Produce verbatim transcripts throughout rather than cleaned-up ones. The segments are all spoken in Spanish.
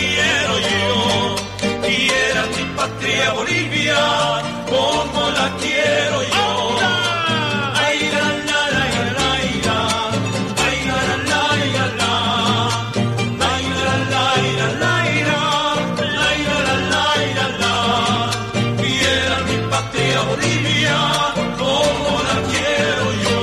quiero yo. Quiera mi patria Bolivia como la quiero yo. Ay, la, la, la, la, la. Ay, la, la, la, la, la. Ay, la, la, la, la, la. Ay, la, la, la, la, la. Quiera mi patria Bolivia como la quiero yo.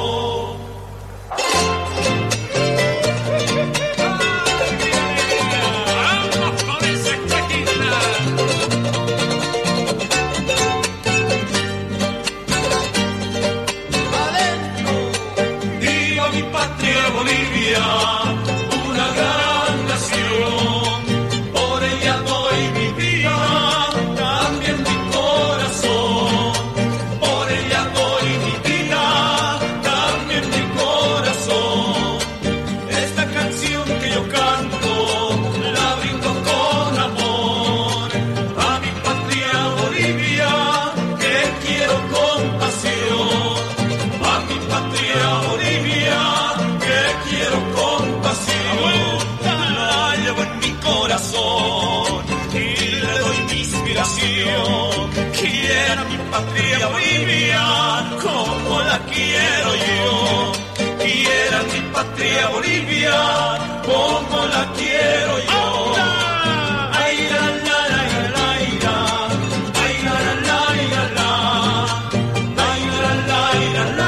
Bolivia, una gran nación, por ella doy mi vida, también mi corazón, por ella doy mi vida, también mi corazón. Esta canción que yo canto, la brindo con amor, a mi patria Bolivia, que quiero con pasión, a mi patria Bolivia, quiero compasión, la llevo en mi corazón y le doy mi inspiración. Quiero mi patria Bolivia como la quiero yo. Quiero mi patria Bolivia como la quiero yo. Ay, la, la, la, la, la. Ay, la, la, la, la, la. Ay, la, la, la, la, la.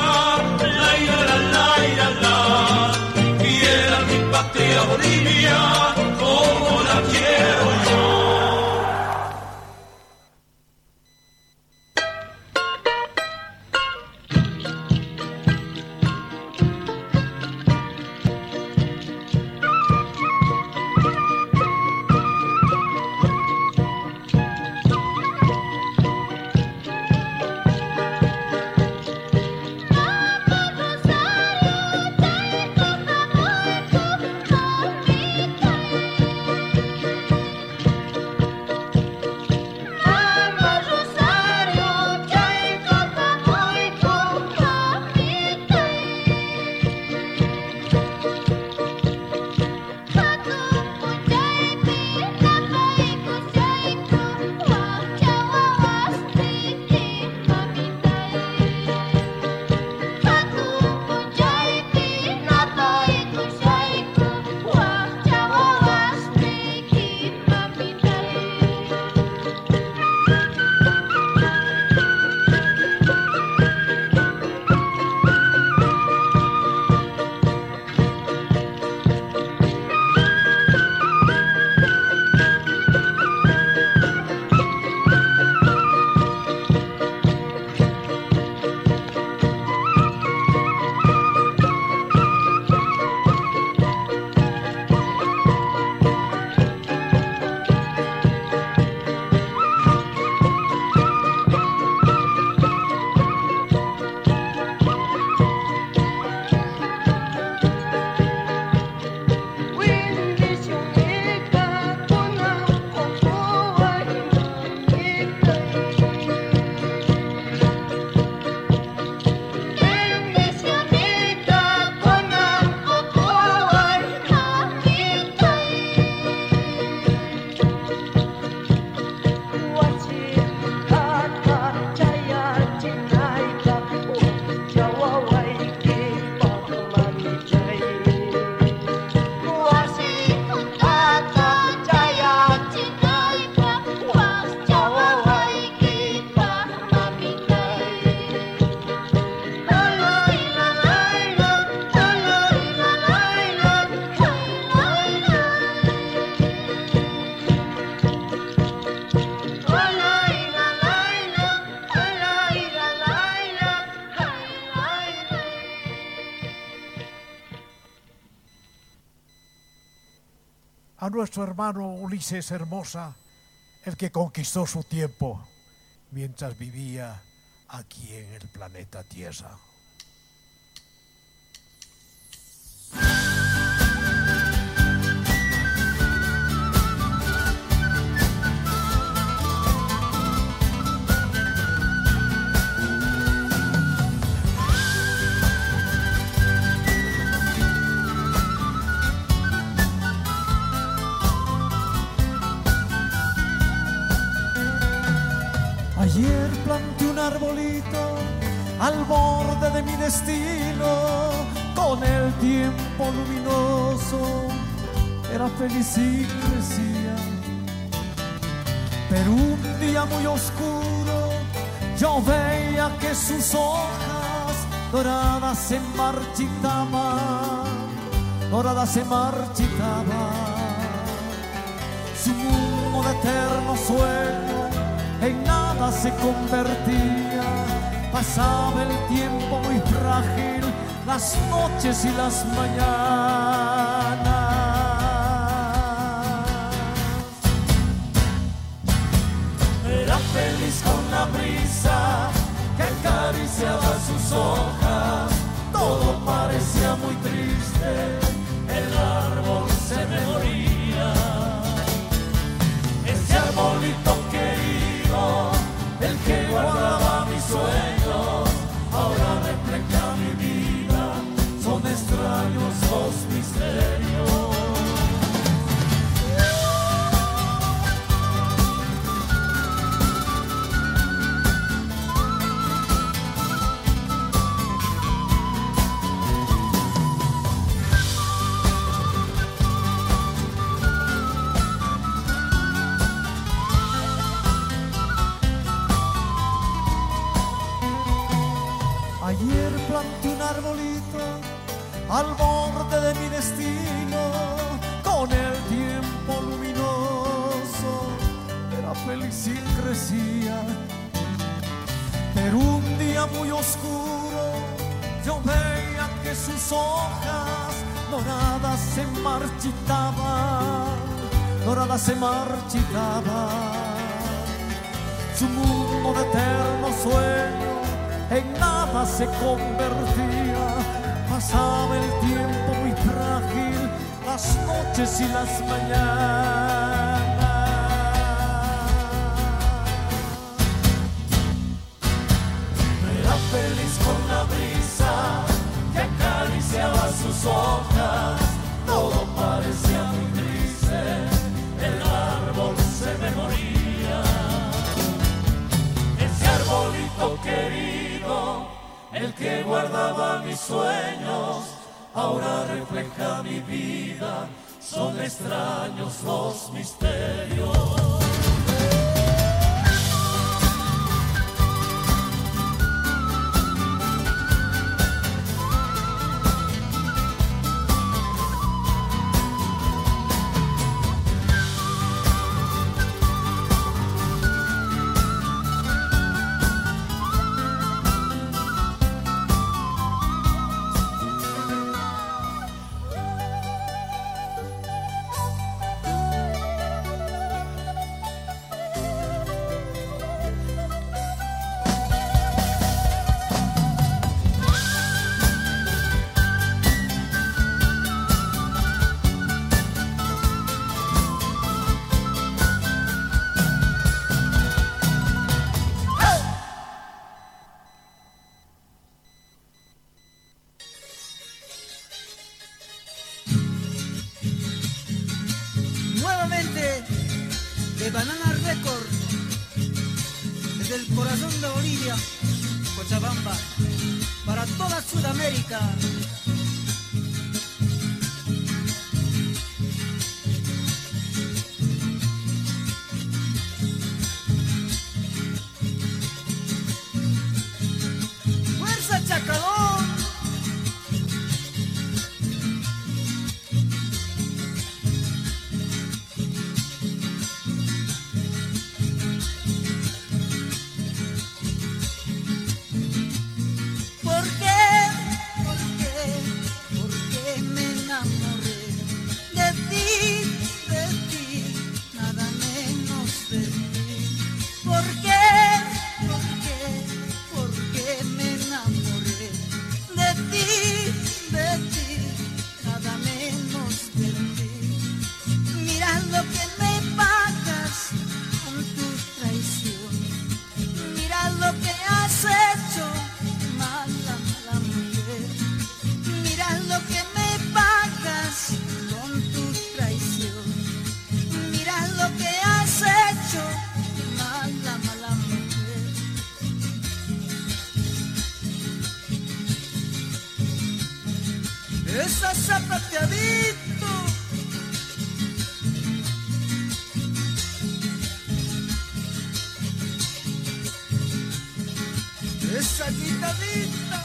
Patria Bolivia, como la quiero yo. A nuestro hermano Ulises Hermosa, el que conquistó su tiempo mientras vivía aquí en el planeta Tierra. al borde de mi destino, con el tiempo luminoso, era feliz y crecía. Pero un día muy oscuro, yo veía que sus hojas doradas se marchitaban, doradas se marchitaban. Su mundo de eterno sueño en nada se convertía. Pasaba el tiempo muy frágil, las noches y las mañanas. Era feliz con la brisa que acariciaba sus hojas. Todo parecía muy triste, el árbol se me moría. Ese arbolito querido, el que guardaba mis sueños, ahora refleja mi vida. Son extraños los misterios. Ayer planté un arbolito al borde de mi destino, con el tiempo luminoso, era feliz y crecía. Pero un día muy oscuro, yo veía que sus hojas doradas se marchitaban, doradas se marchitaban. Su mundo de eterno sueño en nada se convertía. Pasaba el tiempo muy frágil, las noches y las mañanas. Era feliz con la brisa que acariciaba sus hojas. Todo parecía muy triste, el árbol se me moría. Ese arbolito querido, el que guardaba mis sueños, ahora refleja mi vida. Son extraños los misterios. De Banana Record, desde el corazón de Bolivia, Cochabamba, para toda Sudamérica. ¡Fuerza, Chacalón! esa zapateadito, esa guitarrita.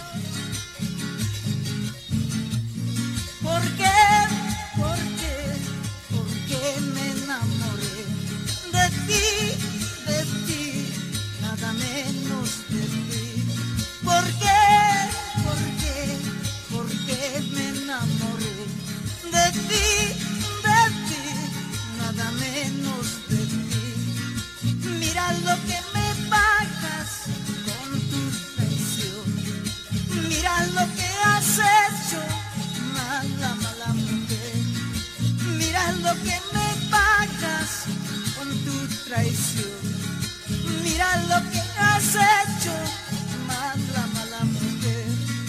¿Por qué? ¿Por qué? ¿Por qué me enamoré de ti, de ti, nada menos de ti? ¿Por qué? ¿Por qué? ¿Por qué me enamoré de ti, de ti, nada menos de ti? Mira lo que me pagas con tu traición, mira lo que has hecho, mala, mala mujer. Mira lo que me pagas con tu traición, mira lo que has hecho, mala, mala mujer.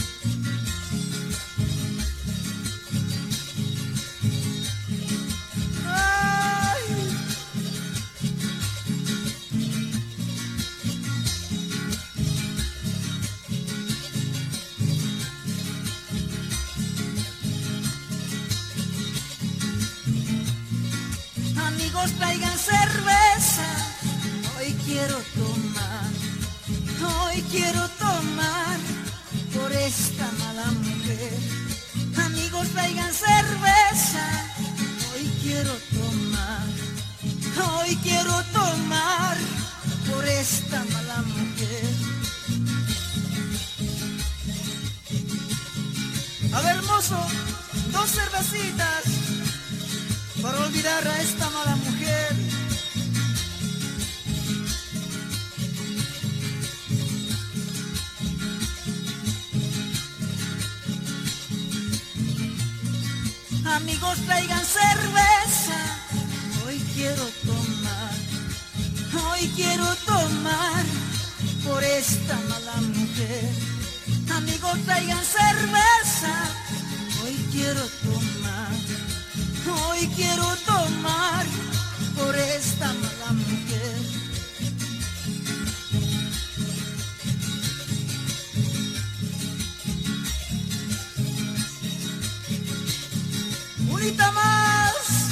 Ay. Amigos, traigan cerveza, hoy quiero tomar, hoy quiero tomar por esta mala mujer. Amigos, traigan cerveza, hoy quiero tomar, hoy quiero tomar por esta mala mujer. A ver, mozo, dos cervecitas para olvidar a esta mala mujer. Amigos, traigan cerveza, hoy quiero tomar, hoy quiero tomar por esta mala mujer. Amigos, traigan cerveza, hoy quiero tomar, hoy quiero tomar por esta mala mujer. Unita más.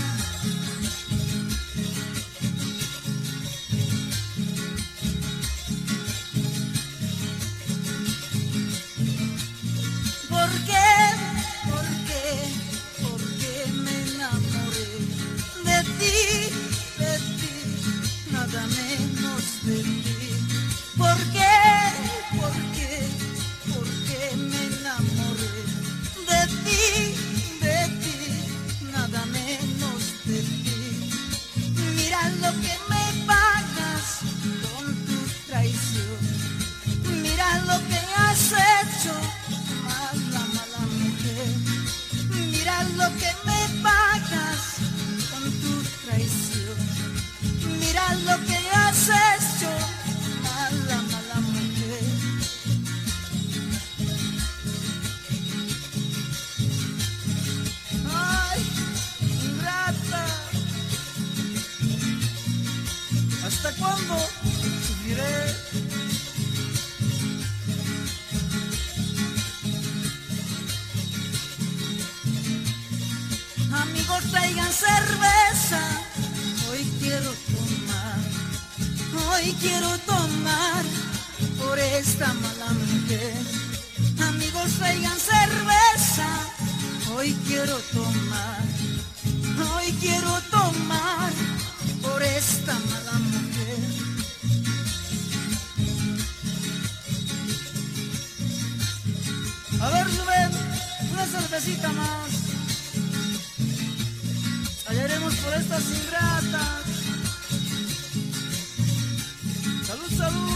¿Por qué? ¿Por qué? ¿Por qué me enamoré de ti, de ti, nada menos de ti? ¿Por qué? ¿Por qué? ¿Por qué me enamoré de ti, de ti, nada menos de ti? Mira lo que me pagas con tu traición, mira lo que has hecho, mala, mala mujer. Mira lo que me pagas con tu traición, mira lo que has hecho, mala, mala mujer. Ay, ingrata, ¿hasta cuándo sufriré? Amigos, traigan cerveza, hoy quiero tomar, hoy quiero tomar por esta mala mujer. Amigos, traigan cerveza, hoy quiero tomar, hoy quiero tomar por esta mala mujer. A ver, Rubén, una cervecita más. Hallaremos por estas ingratas. Salud, salud.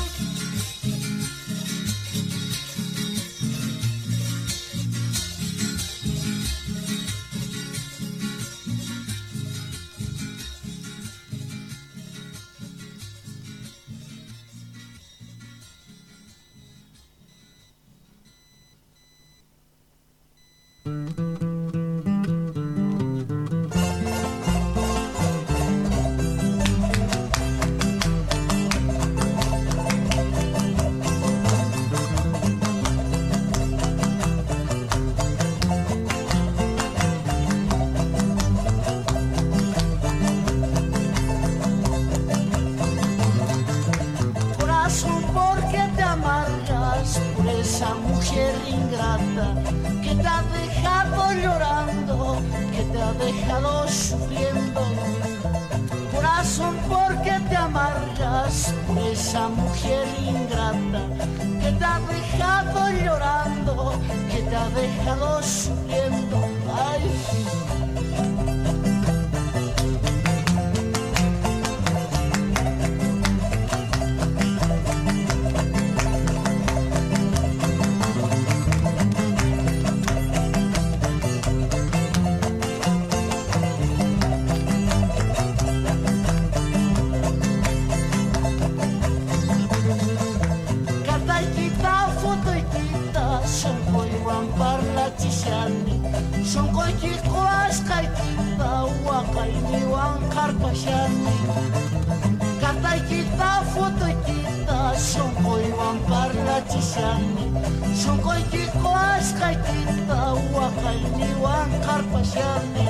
te ha dejado sufriendo. Corazón, ¿por qué te amargas por esa mujer ingrata que te ha dejado llorando, que te ha dejado sufriendo? Ay, son koikikoas kaikita wakaini wan karpashani kataikita fotoikita son koiwan parlachishani son koikikoas kaikita wakaini wan karpashani.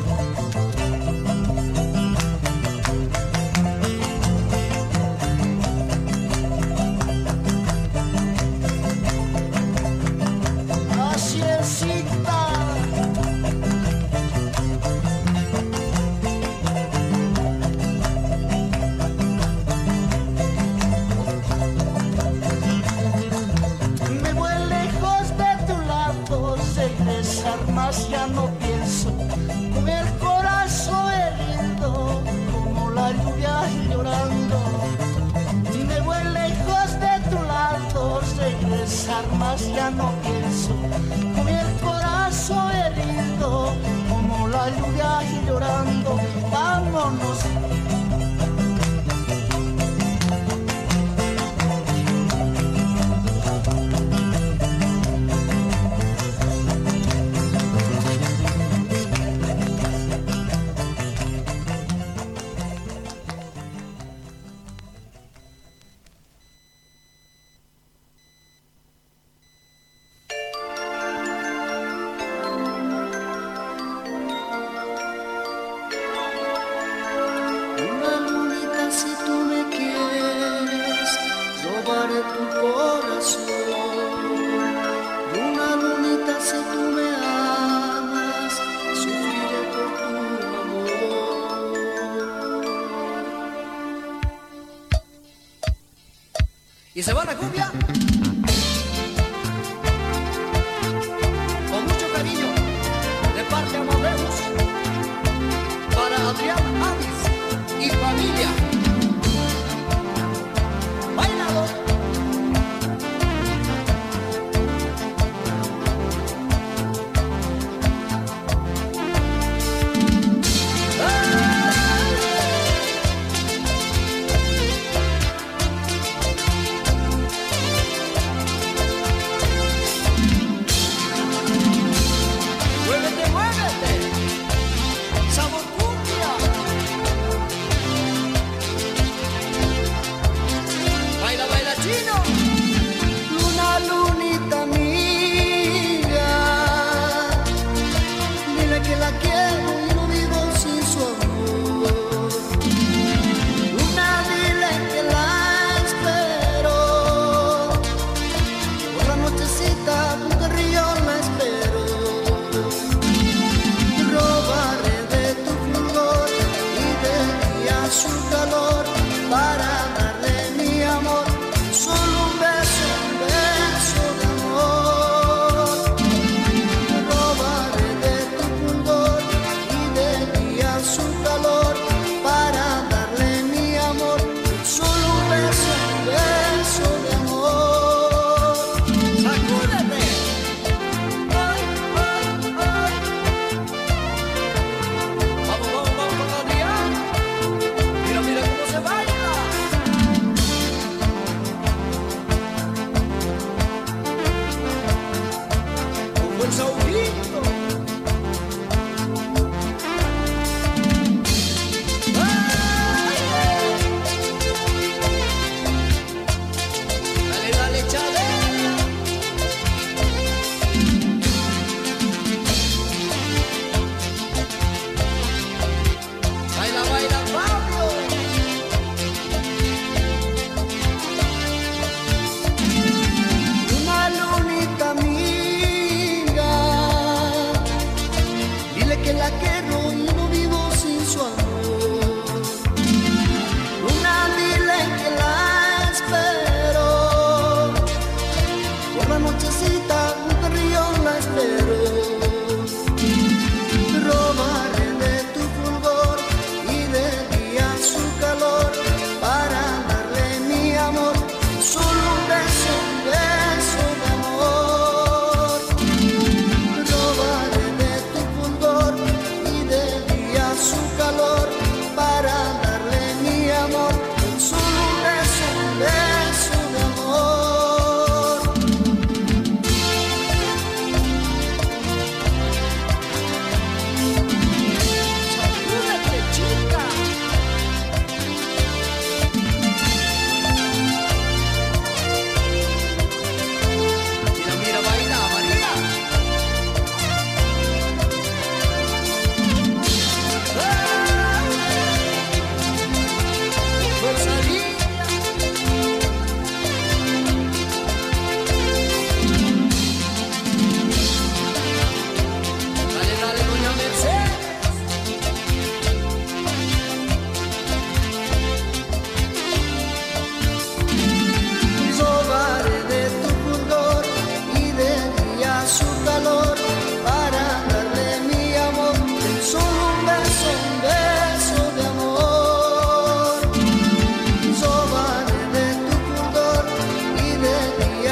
Ya no pienso, con el corazón herido, como la lluvia llorando. Me voy lejos de tu lado, regresar más ya no pienso, con el corazón herido, como la lluvia llorando. Vámonos. Y se va la cumbia con mucho cariño de parte de Amadeus para Adrián Avis y familia. Bailado.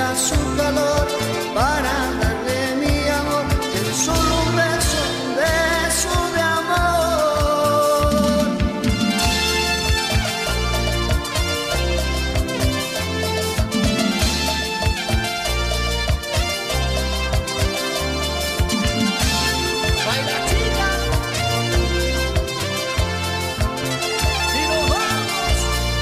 a su calor para darle mi amor, en solo un beso, un beso de amor. Baila chica, y nos vamos.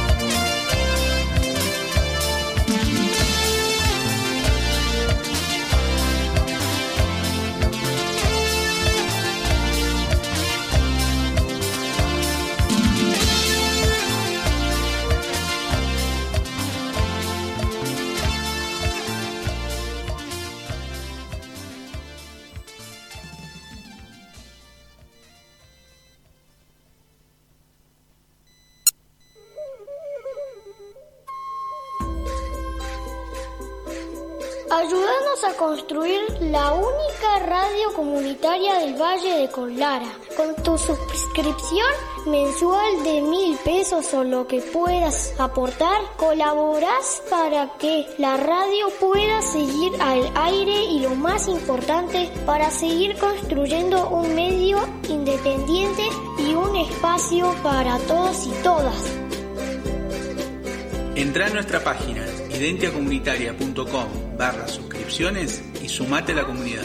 Ayúdanos a construir la única radio comunitaria del Valle de Conlara. Con tu suscripción mensual de mil pesos o lo que puedas aportar, colaborás para que la radio pueda seguir al aire y, lo más importante, para seguir construyendo un medio independiente y un espacio para todos y todas. Entrá a nuestra página identiacomunitaria.com barra suscripciones y sumate a la comunidad.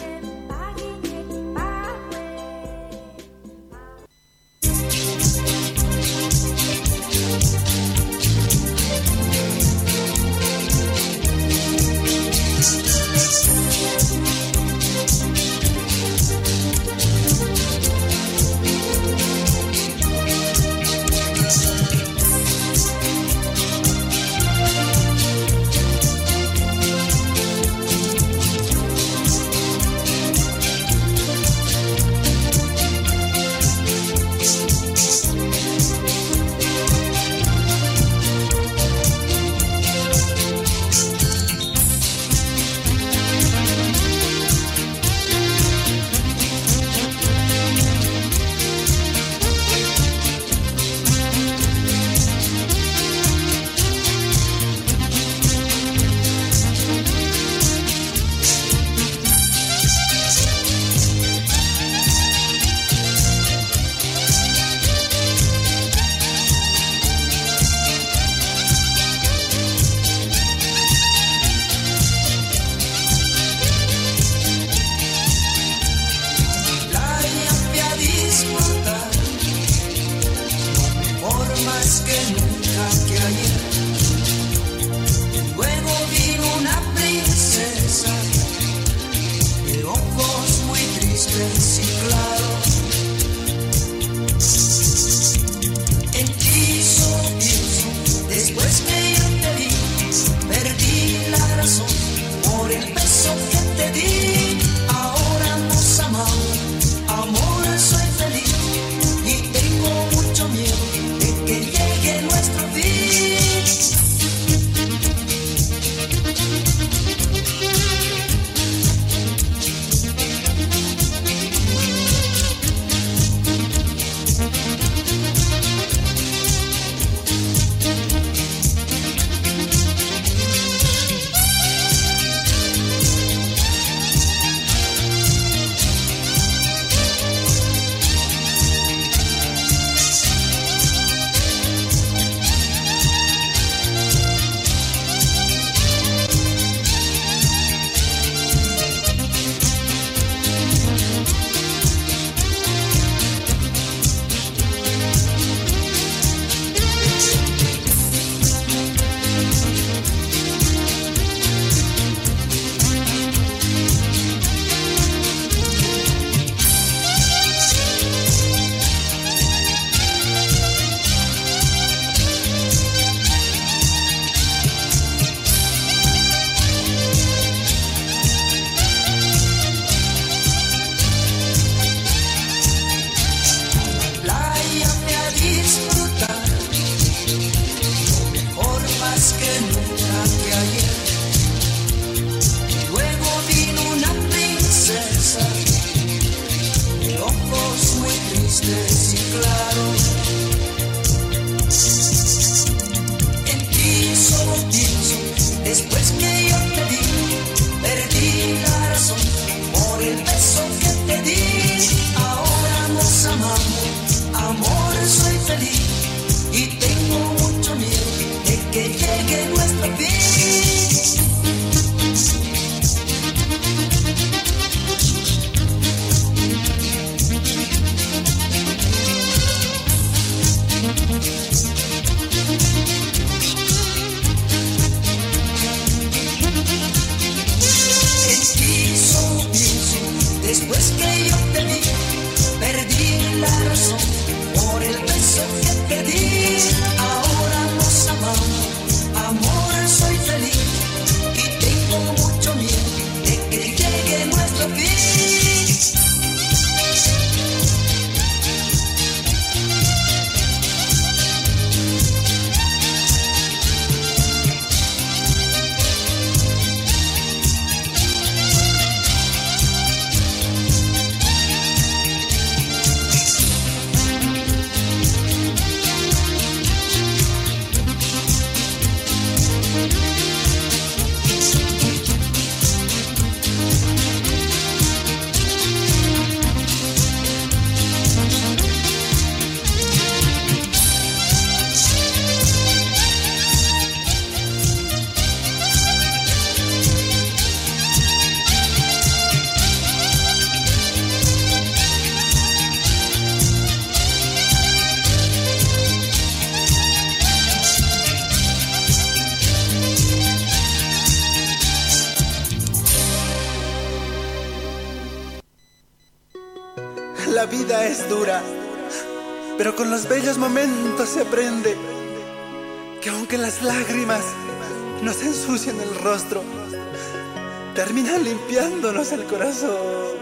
La vida es dura, pero con los bellos momentos se aprende que aunque las lágrimas nos ensucian el rostro, terminan limpiándonos el corazón.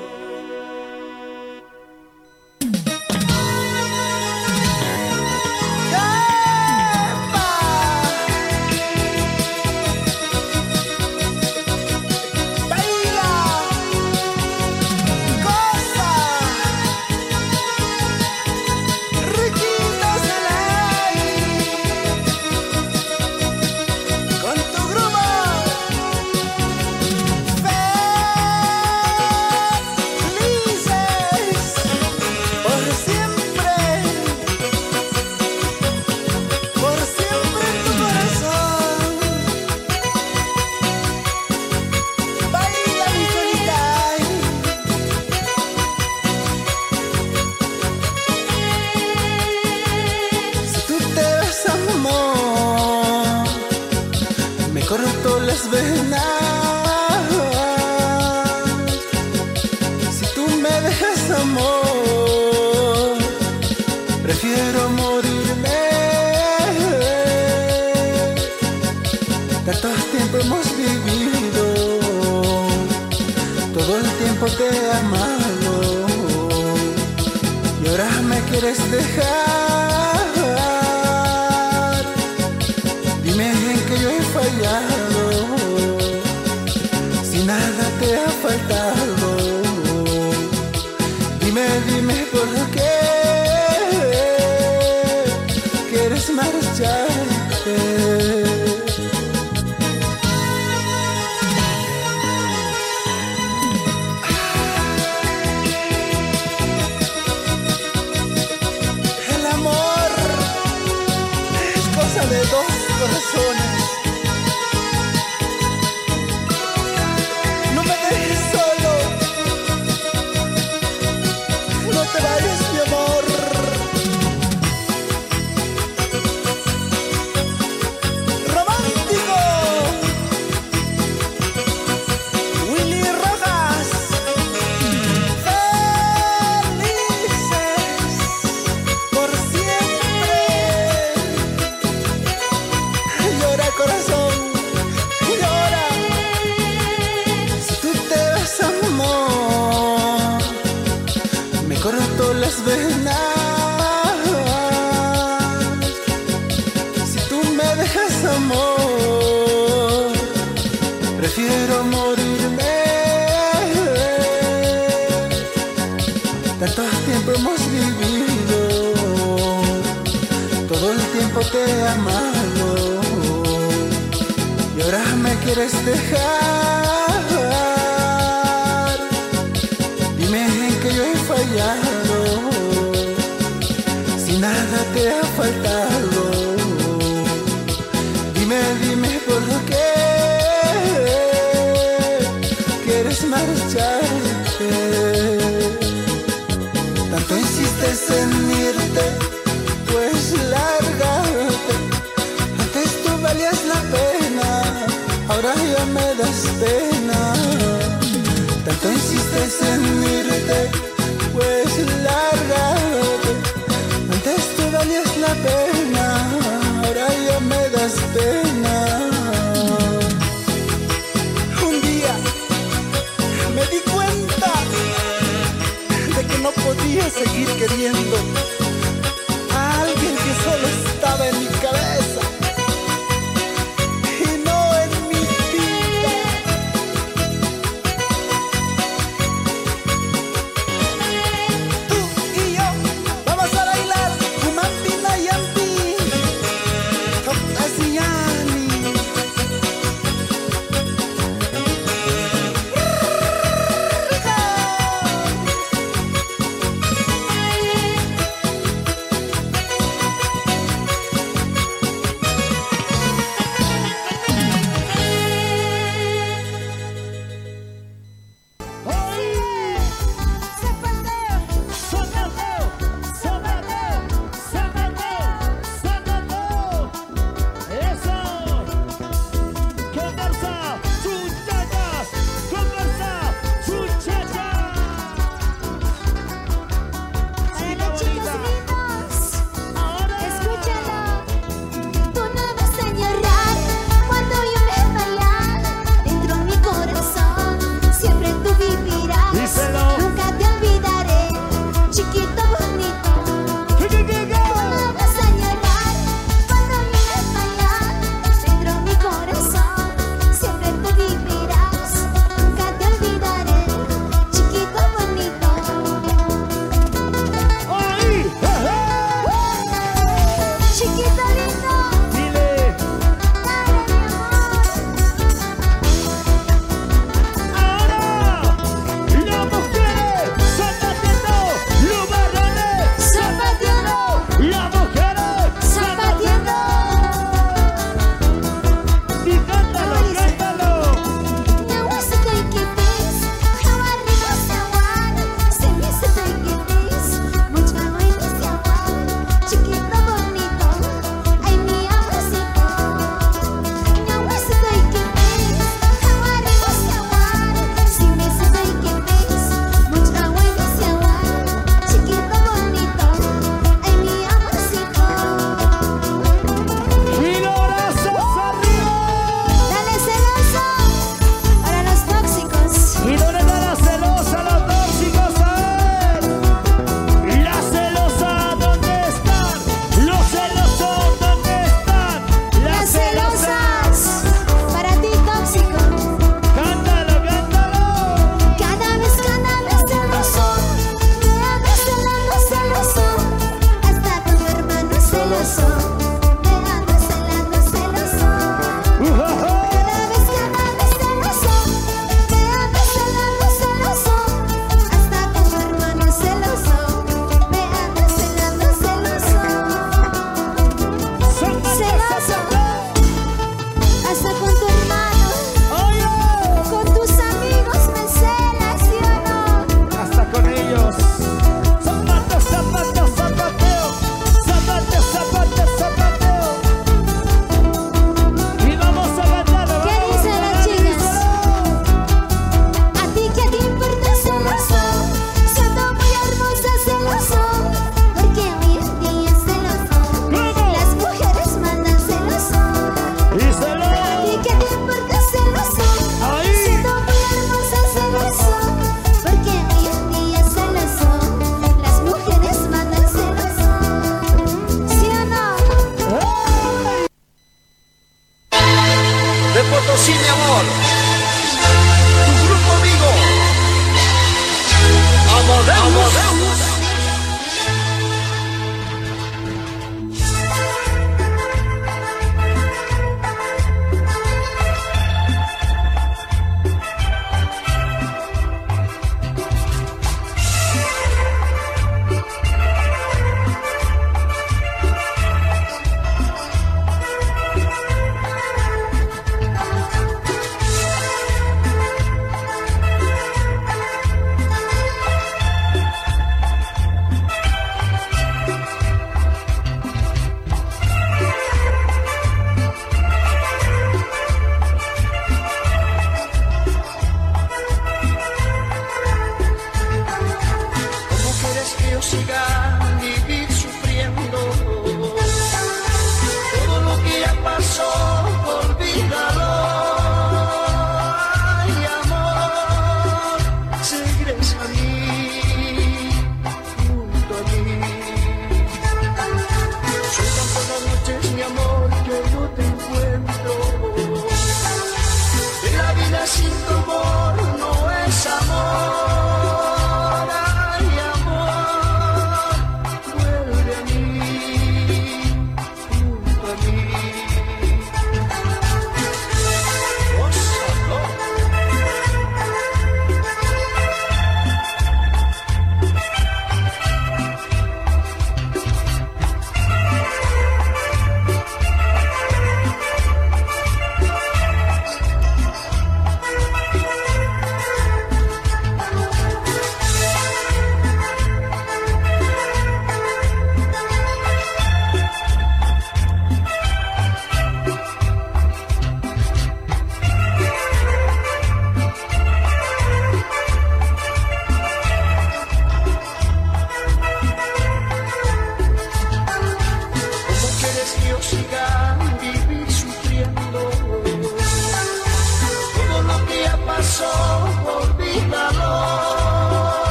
corto las venas. Si tú me dejas, amor, prefiero morirme. Tanto tiempo hemos vivido, todo el tiempo te he amado, y ahora me quieres dejar. Dime en que yo he fallado, si nada te ha faltado. Dime, dime por qué quieres marcharte. De dos corazones, no me dejes solo, no te vayas, mi amor. Romántico, Willy Rojas. Felices por siempre. Llora, corazón, llora. Si tú te vas, amor, me corto las venas. Si tú me dejas, amor, prefiero morirme. Tanto tiempo hemos vivido, todo el tiempo te he amado, y ahora me quieres dejar. Dime en que yo he fallado, si nada te ha faltado. Dime, dime por qué quieres marcharte. Tanto insistes en irte, pues lárgate. Antes tú valías la pena, ahora ya me das pena. Tanto insistes en irte, pues lárgate. Antes tú valías la pena, ahora ya me das pena. Un día me di cuenta de que no podía seguir queriendo a alguien que solo estaba en mi cabeza y no en mi vida. Tú y yo vamos a bailar Kumampina Yampi, Topaziyani.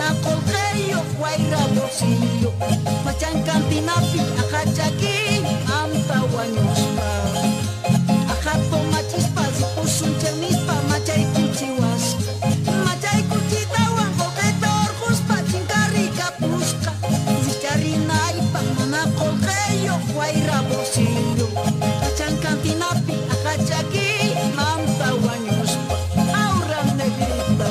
mana colgeyo guayra bolsillo machan cantinapi ajachaki amta wañospa ajato machispa si pusun chemispa machay kuchiwas machay kuchita wango betor juspa chinkari kapuska zicharinaipa mana colgeyo guayra bolsillo machan cantinapi ajachaki amta wañospa ahora negrita.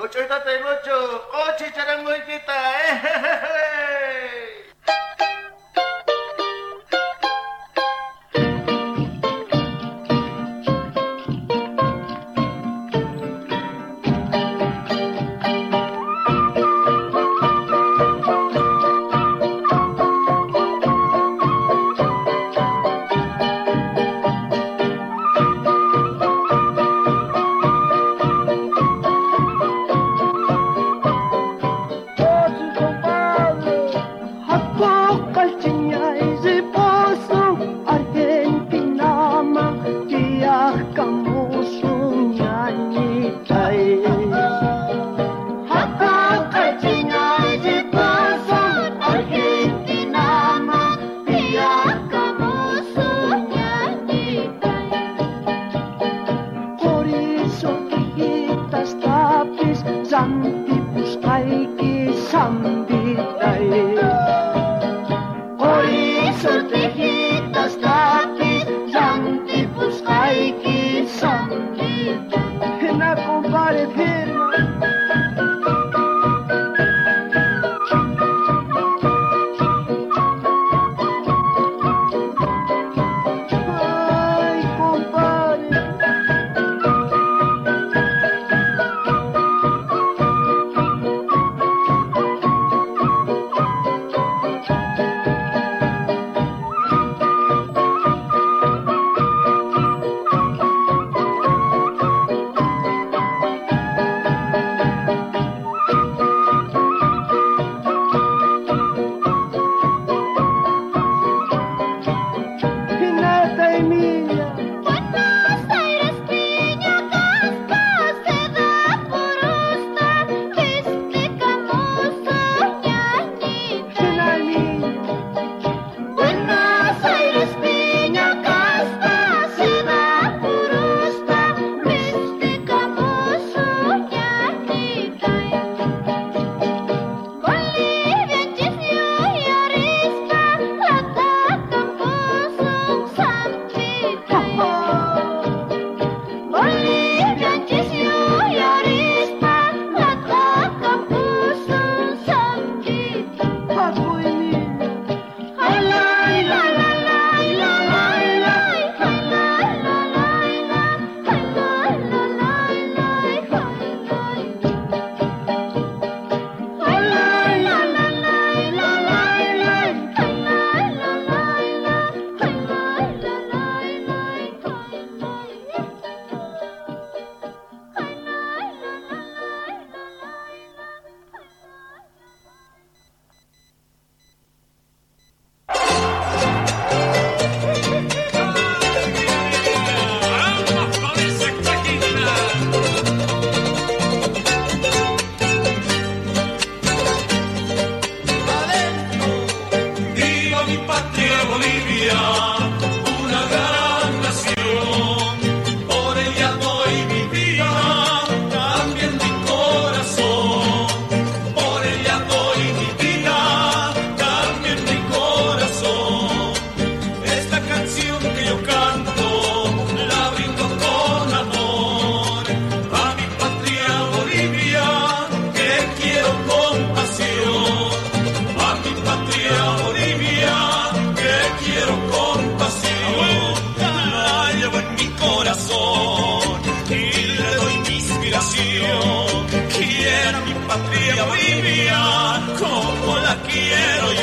Ocho está en ocho. Ocho charangoyita. Eh.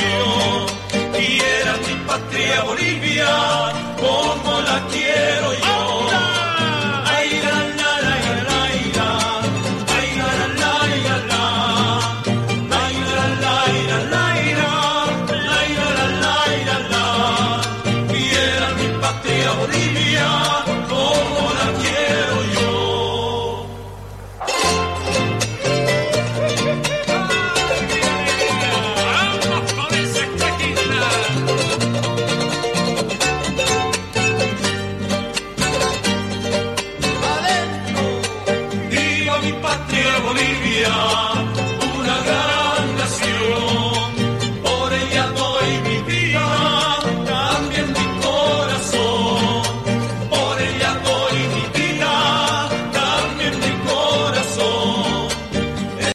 Bolivia, como la quiero yo.